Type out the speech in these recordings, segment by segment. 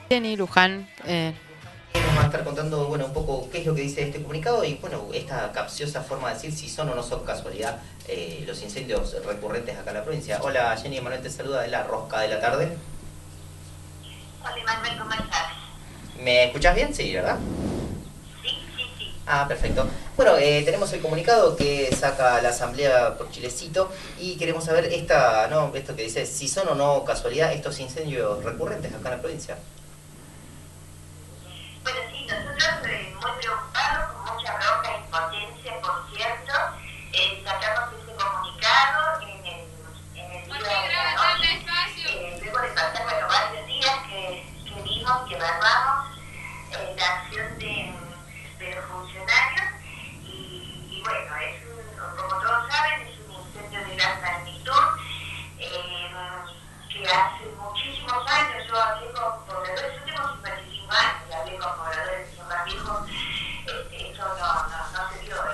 Jenny Luján, Nos va a estar contando, bueno, un poco qué es lo que dice este comunicado y, bueno, esta capciosa forma de decir si son o no son casualidad los incendios recurrentes acá en la provincia. Hola Jenny, Manuel te saluda de la Rosca de la Tarde. Hola Manuel, ¿cómo estás? ¿Me escuchás bien? Sí, ¿verdad? Sí, sí, sí. Ah, perfecto. Bueno, tenemos el comunicado que saca la Asamblea por Chilecito y queremos saber ¿no? Esto que dice si son o no casualidad estos incendios recurrentes acá en la provincia. Bueno, sí, nosotros muy preocupados, con mucha bronca e impotencia, por cierto, sacamos ese comunicado en el día de la noche, luego de pasar, bueno, varios días que vimos y evaluamos la acción de los funcionarios y bueno, como todos saben, es un incendio de gran magnitud eh, que hace muchísimos años yo hablé con pobladores, yo tengo 55 años y hablé con pobladores que son más viejos, esto no se dio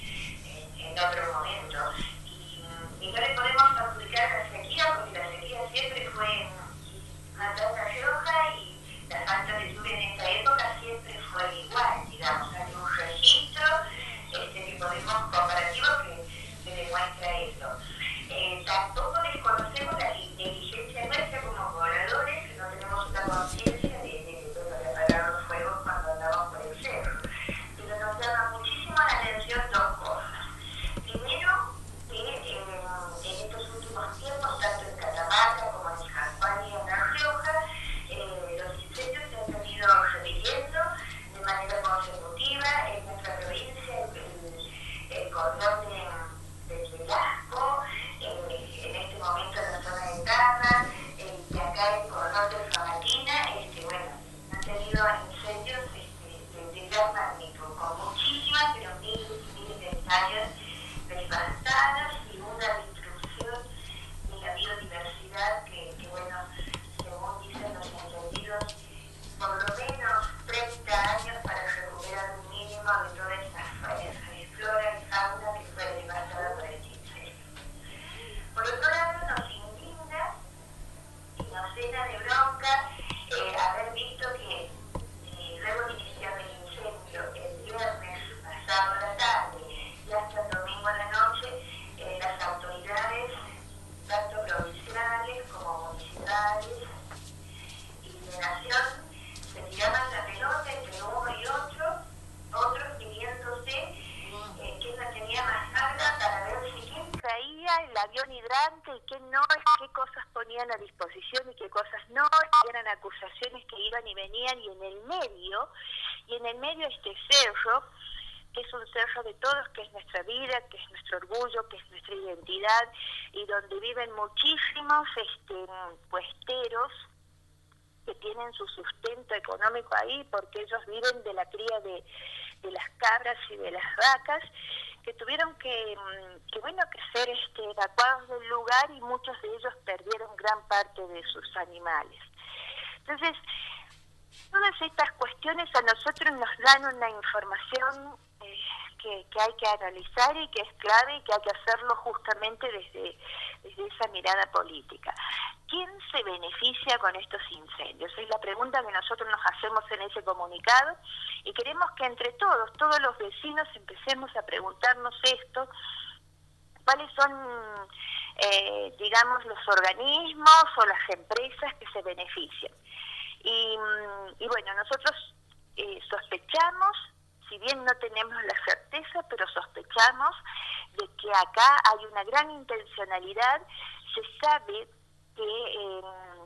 en otro momento. Y no le podemos adjudicar la sequía porque la sequía siempre fue acá en La Rioja y la falta de lluvia en esta época siempre fue igual, digamos, hay un registro que podemos comparativo que demuestra eso. Tampoco desconocemos la negligencia nuestra como pobladores, que no tenemos una conciencia de apagar los fuegos cuando andamos por el cerro. Pero nos llama muchísimo la atención dos cosas. Primero, que en estos últimos tiempos, tanto en Catamarca como en Champaña y en La Rioja, los incendios se han venido repitiendo de manera consecutiva en nuestra provincia, el cordón de Velasco, en este momento en la zona de Tarra, y acá el cordón de Famatina, bueno, han tenido incendios de gran magnitud, con muchísimas, pero miles y miles de hectáreas devastadas y una destrucción de la biodiversidad que bueno, según dicen los entendidos, por lo menos 30 años para recuperar un mínimo de toda esa flora y fauna que fue devastada por el incendio. Por otro lado, nos indigna y nos llena de bronca haber visto que luego de iniciar el incendio el viernes pasado a la tarde y hasta el domingo a la noche, las autoridades, tanto provinciales como municipales y de nación, se tiraban la pelota entre uno y otros pidiéndose quién la tenía más larga para ver si quién traía el avión hidrante y quién no, qué cosas ponían a disposición y qué cosas no, eran acusaciones que iban y venían y en el medio este cerro, que es un cerro de todos, que es nuestra vida, que es nuestro orgullo, que es nuestra identidad, y donde viven muchísimos puesteros que tienen su sustento económico ahí, porque ellos viven de la cría de las cabras y de las vacas, que tuvieron que ser evacuados del lugar y muchos de ellos perdieron gran parte de sus animales. Entonces, todas estas cuestiones a nosotros nos dan una información que hay que analizar y que es clave y que hay que hacerlo justamente desde esa mirada política. ¿Quién se beneficia con estos incendios? Es la pregunta que nosotros nos hacemos en ese comunicado y queremos que entre todos los vecinos empecemos a preguntarnos esto, cuáles son, digamos, los organismos o las empresas que se benefician. Y bueno, nosotros sospechamos, si bien no tenemos la certeza, pero sospechamos de que acá hay una gran intencionalidad. Se sabe que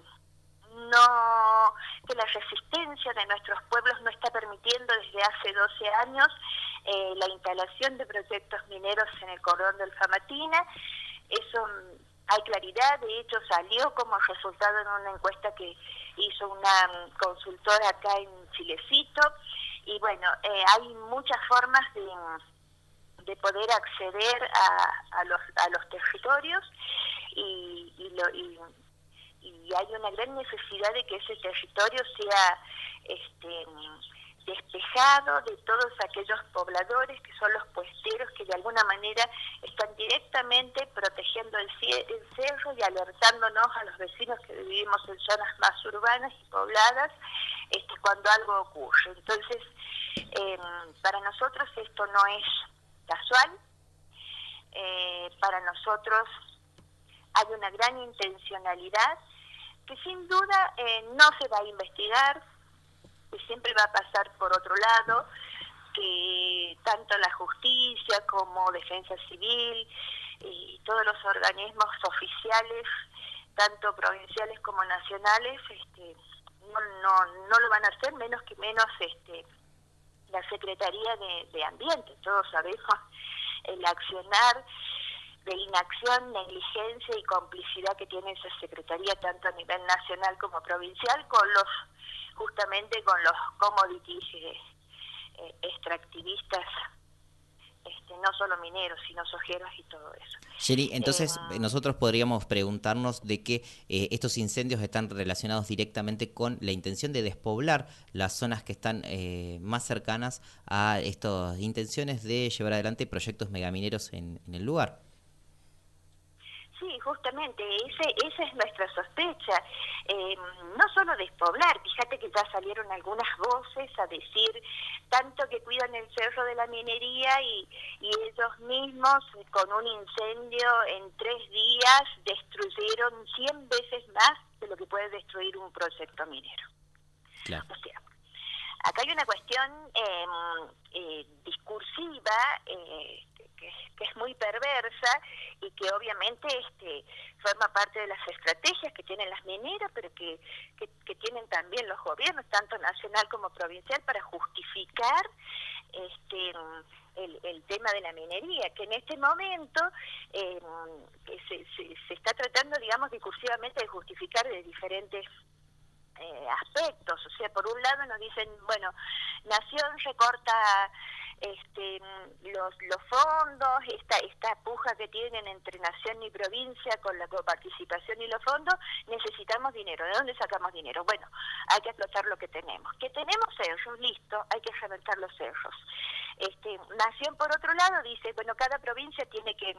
que la resistencia de nuestros pueblos no está permitiendo desde hace 12 años la instalación de proyectos mineros en el cordón del Famatina. Eso hay claridad, de hecho salió como resultado en una encuesta que hizo una consultora acá en Chilecito, y bueno, hay muchas formas de poder acceder a los territorios y hay una gran necesidad de que ese territorio sea despejado de todos aquellos pobladores que son los puesteros que de alguna manera están directamente protegiendo el cerro y alertándonos a los vecinos que vivimos en zonas más urbanas y pobladas cuando algo ocurre. Entonces, para nosotros esto no es casual, para nosotros hay una gran intencionalidad que sin duda no se va a investigar, que siempre va a pasar por otro lado, que tanto la justicia como Defensa Civil y todos los organismos oficiales, tanto provinciales como nacionales, no lo van a hacer, menos la Secretaría de Ambiente. Todos sabemos el accionar de inacción, negligencia y complicidad que tiene esa Secretaría, tanto a nivel nacional como provincial, justamente con los commodities extractivistas, no solo mineros, sino sojeros y todo eso. Jenny, entonces nosotros podríamos preguntarnos de que estos incendios están relacionados directamente con la intención de despoblar las zonas que están más cercanas a estas intenciones de llevar adelante proyectos megamineros en el lugar. Sí, justamente, esa es nuestra sospecha. No solo despoblar, fíjate que ya salieron algunas voces a decir tanto que cuidan el cerro de la minería y ellos mismos con un incendio en 3 días destruyeron 100 veces más de lo que puede destruir un proyecto minero. Claro. O sea, acá hay una cuestión discursiva que es muy perversa y que obviamente forma parte de las estrategias que tienen las mineras, pero que tienen también los gobiernos, tanto nacional como provincial, para justificar el tema de la minería, que en este momento se está tratando, digamos, discursivamente de justificar de diferentes aspectos. O sea, por un lado nos dicen, bueno, Nación recorta los fondos, esta puja que tienen entre Nación y provincia con la coparticipación y los fondos, necesitamos dinero. ¿De dónde sacamos dinero? Bueno, hay que explotar lo que tenemos. ¿Que tenemos cerros? Listo, hay que reventar los cerros. Nación, por otro lado, dice, bueno, cada provincia tiene que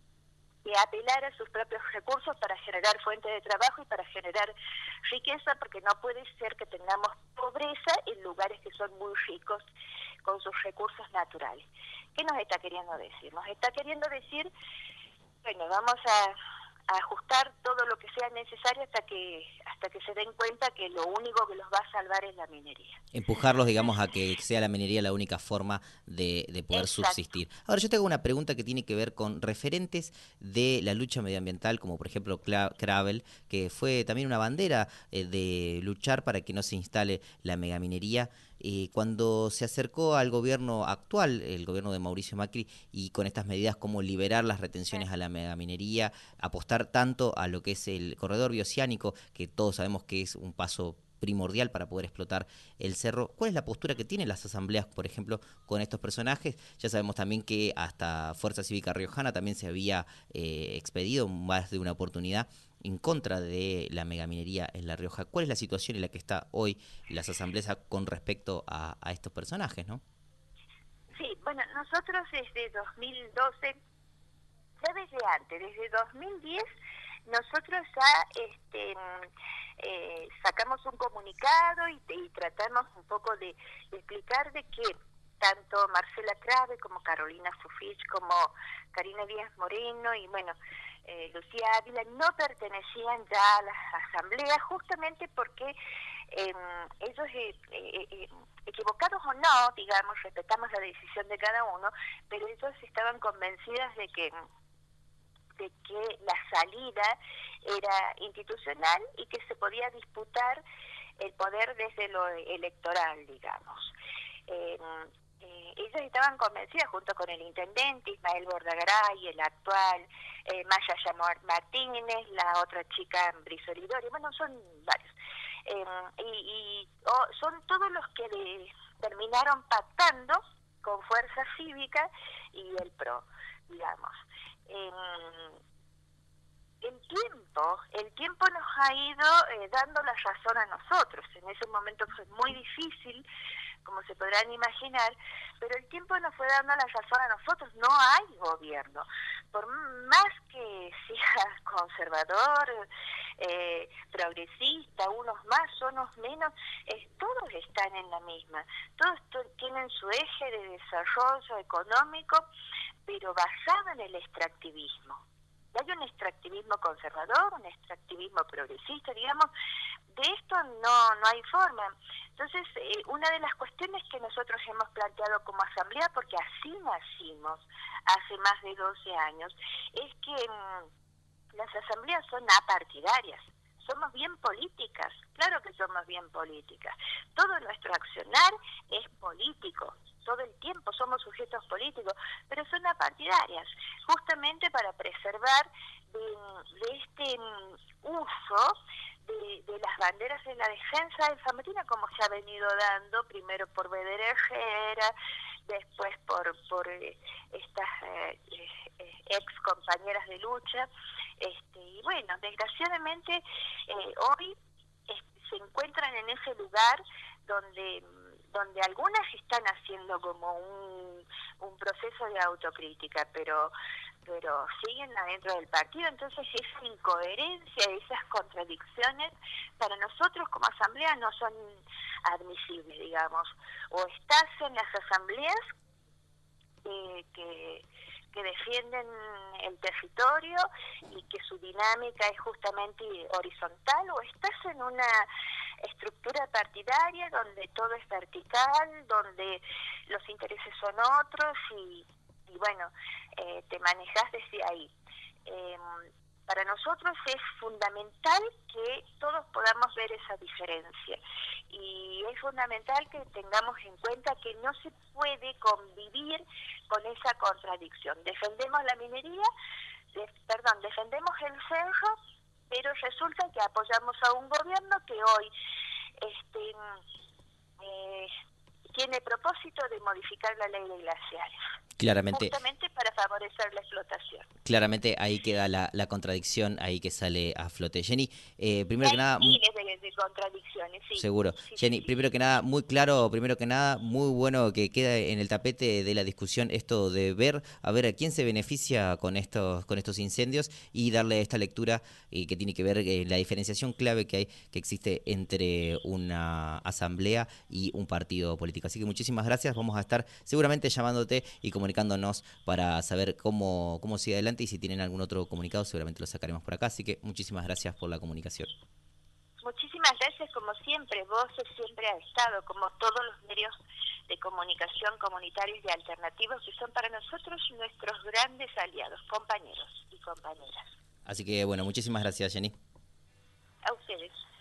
apelar a sus propios recursos para generar fuentes de trabajo y para generar riqueza, porque no puede ser que tengamos pobreza en lugares que son muy ricos con sus recursos naturales. ¿Qué nos está queriendo decir? Nos está queriendo decir, bueno, vamos a ajustar todo lo que sea necesario hasta que se den cuenta que lo único que los va a salvar es la minería. Empujarlos, digamos, a que sea la minería la única forma de poder Exacto. subsistir. Ahora, yo te hago una pregunta que tiene que ver con referentes de la lucha medioambiental, como por ejemplo Cravel, que fue también una bandera de luchar para que no se instale la megaminería. Cuando se acercó al gobierno actual, el gobierno de Mauricio Macri, y con estas medidas como liberar las retenciones a la megaminería, apostar tanto a lo que es el corredor bioceánico, que todos sabemos que es un paso primordial para poder explotar el cerro. ¿Cuál es la postura que tienen las asambleas, por ejemplo, con estos personajes? Ya sabemos también que hasta Fuerza Cívica Riojana también se había expedido más de una oportunidad en contra de la megaminería en La Rioja. ¿Cuál es la situación en la que está hoy las asambleas con respecto a estos personajes, no? Sí, bueno, nosotros desde 2012, ya desde antes, desde 2010, nosotros ya sacamos un comunicado y tratamos un poco de explicar de que tanto Marcela Crave como Carolina Sufich como Karina Díaz Moreno y bueno, Lucía Ávila no pertenecían ya a las asambleas, justamente porque ellos, equivocados o no, digamos, respetamos la decisión de cada uno, pero ellos estaban convencidas de que la salida era institucional y que se podía disputar el poder desde lo electoral, digamos. Ellos estaban convencidas, junto con el intendente Ismael Bordagaray, el actual, Maya Yamor Martínez, la otra chica Brisolidori, bueno, son varios. Son todos los que terminaron pactando con Fuerza Cívica y el PRO, digamos. El tiempo nos ha ido dando la razón a nosotros. En ese momento fue muy difícil como se podrán imaginar, pero el tiempo nos fue dando la razón a nosotros, no hay gobierno. Por más que sea conservador, progresista, unos más, unos menos, todos están en la misma, todos tienen su eje de desarrollo económico, pero basado en el extractivismo. Hay un extractivismo conservador, un extractivismo progresista, digamos, de esto no hay forma. Entonces, una de las cuestiones que nosotros hemos planteado como asamblea, porque así nacimos hace más de 12 años, es que las asambleas son apartidarias, somos bien políticas, claro que somos bien políticas. Todo nuestro accionar es político, todo el tiempo somos sujetos políticos, pero son apartidarias, justamente para preservar de este uso de las banderas en la defensa de San Martín, como se ha venido dando, primero por Vedera Herrera, después por estas ex compañeras de lucha, y bueno, desgraciadamente hoy se encuentran en ese lugar donde algunas están haciendo como un proceso de autocrítica, pero siguen adentro del partido. Entonces esa incoherencia, esas contradicciones para nosotros como asamblea no son admisibles, digamos. O estás en las asambleas que defienden el territorio y que su dinámica es justamente horizontal, o estás en una estructura partidaria donde todo es vertical, donde los intereses son otros y bueno, te manejas desde ahí. Para nosotros es fundamental que todos podamos ver esa diferencia y es fundamental que tengamos en cuenta que no se puede convivir con esa contradicción. Defendemos la minería, defendemos el cerro, pero resulta que apoyamos a un gobierno que hoy tiene propósito de modificar la ley de glaciares. Claramente, justamente para favorecer la explotación. Claramente ahí queda la contradicción ahí que sale a flote. Jenny, primero que nada... miles de contradicciones, sí. Seguro. Sí, Jenny, sí. primero que nada, muy claro, primero que nada, muy bueno que queda en el tapete de la discusión esto de ver, a ver a quién se beneficia con estos incendios y darle esta lectura que tiene que ver la diferenciación clave que existe entre una asamblea y un partido político. Así que muchísimas gracias, vamos a estar seguramente llamándote y comunicándonos para saber cómo sigue adelante y si tienen algún otro comunicado seguramente lo sacaremos por acá. Así que muchísimas gracias por la comunicación. Muchísimas gracias, como siempre, vos siempre has estado, como todos los medios de comunicación comunitarios y alternativos que son para nosotros nuestros grandes aliados, compañeros y compañeras. Así que bueno, muchísimas gracias, Jenny. A ustedes.